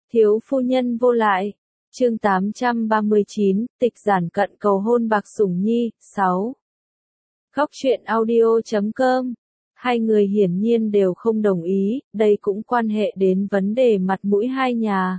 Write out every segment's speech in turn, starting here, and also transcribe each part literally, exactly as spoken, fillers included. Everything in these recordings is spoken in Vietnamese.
Thiếu phu nhân vô lại. Chương tám trăm ba mươi chín, Tịch Giản Cận cầu hôn Bạc Sủng Nhi, sáu. Góc truyện audio chấm com. Hai người hiển nhiên đều không đồng ý, đây cũng quan hệ đến vấn đề mặt mũi hai nhà.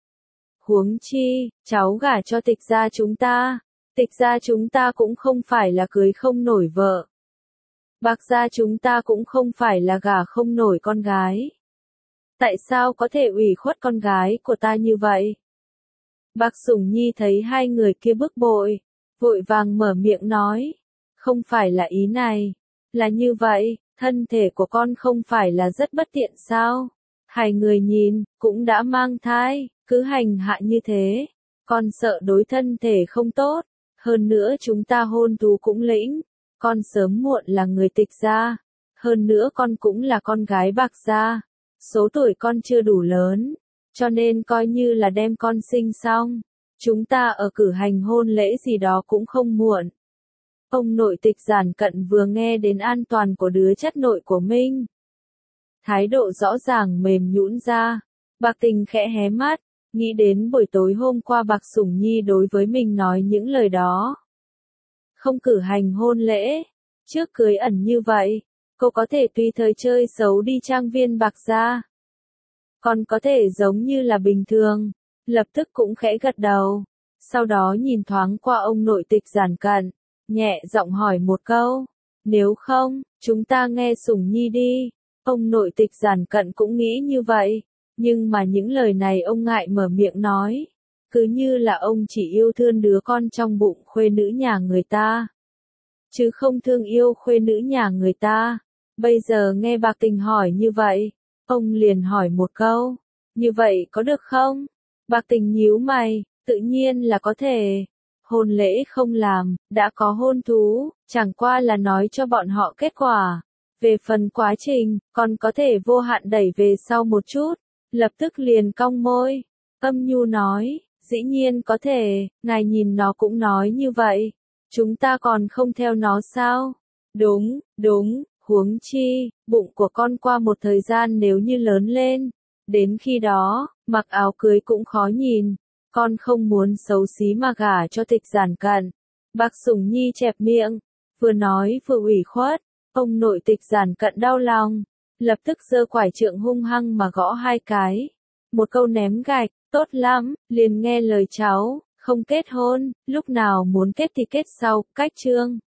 Huống chi, cháu gả cho Tịch gia chúng ta, Tịch gia chúng ta cũng không phải là cưới không nổi vợ. Bạc gia chúng ta cũng không phải là gả không nổi con gái. Tại sao có thể ủy khuất con gái của ta như vậy? Bạc Sủng Nhi thấy hai người kia bức bội, vội vàng mở miệng nói, không phải là ý này, là như vậy, thân thể của con không phải là rất bất tiện sao? Hai người nhìn, cũng đã mang thai, cứ hành hạ như thế, con sợ đối thân thể không tốt, hơn nữa chúng ta hôn thú cũng lĩnh, con sớm muộn là người Tịch gia, hơn nữa con cũng là con gái Bạc gia, số tuổi con chưa đủ lớn. Cho nên coi như là đem con sinh xong, chúng ta ở cử hành hôn lễ gì đó cũng không muộn. Ông nội Tịch Giản Cận vừa nghe đến an toàn của đứa chất nội của mình, thái độ rõ ràng mềm nhũn ra. Bạc Tình khẽ hé mắt, nghĩ đến buổi tối hôm qua Bạc Sủng Nhi đối với mình nói những lời đó. Không cử hành hôn lễ, trước cưới ẩn như vậy, cô có thể tùy thời chơi xấu đi trang viên Bạc gia. Còn có thể giống như là bình thường, lập tức cũng khẽ gật đầu, sau đó nhìn thoáng qua ông nội Tịch Giản Cận, nhẹ giọng hỏi một câu, nếu không, chúng ta nghe Sủng Nhi đi. Ông nội Tịch Giản Cận cũng nghĩ như vậy, nhưng mà những lời này ông ngại mở miệng nói, cứ như là ông chỉ yêu thương đứa con trong bụng khuê nữ nhà người ta, chứ không thương yêu khuê nữ nhà người ta. Bây giờ nghe Bạc Tình hỏi như vậy, ông liền hỏi một câu, như vậy có được không? Bạc Tình nhíu mày, tự nhiên là có thể. Hôn lễ không làm, đã có hôn thú, chẳng qua là nói cho bọn họ kết quả. Về phần quá trình, còn có thể vô hạn đẩy về sau một chút. Lập tức liền cong môi, âm nhu nói, dĩ nhiên có thể, ngài nhìn nó cũng nói như vậy. Chúng ta còn không theo nó sao? Đúng, đúng. Huống chi, bụng của con qua một thời gian nếu như lớn lên, đến khi đó, mặc áo cưới cũng khó nhìn, con không muốn xấu xí mà gả cho Tịch Giản Cận. Bạc Sủng Nhi chẹp miệng, vừa nói vừa ủy khuất, ông nội Tịch Giản Cận đau lòng, lập tức giơ quải trượng hung hăng mà gõ hai cái. Một câu ném gạch, tốt lắm, liền nghe lời cháu, không kết hôn, lúc nào muốn kết thì kết sau, cách chương.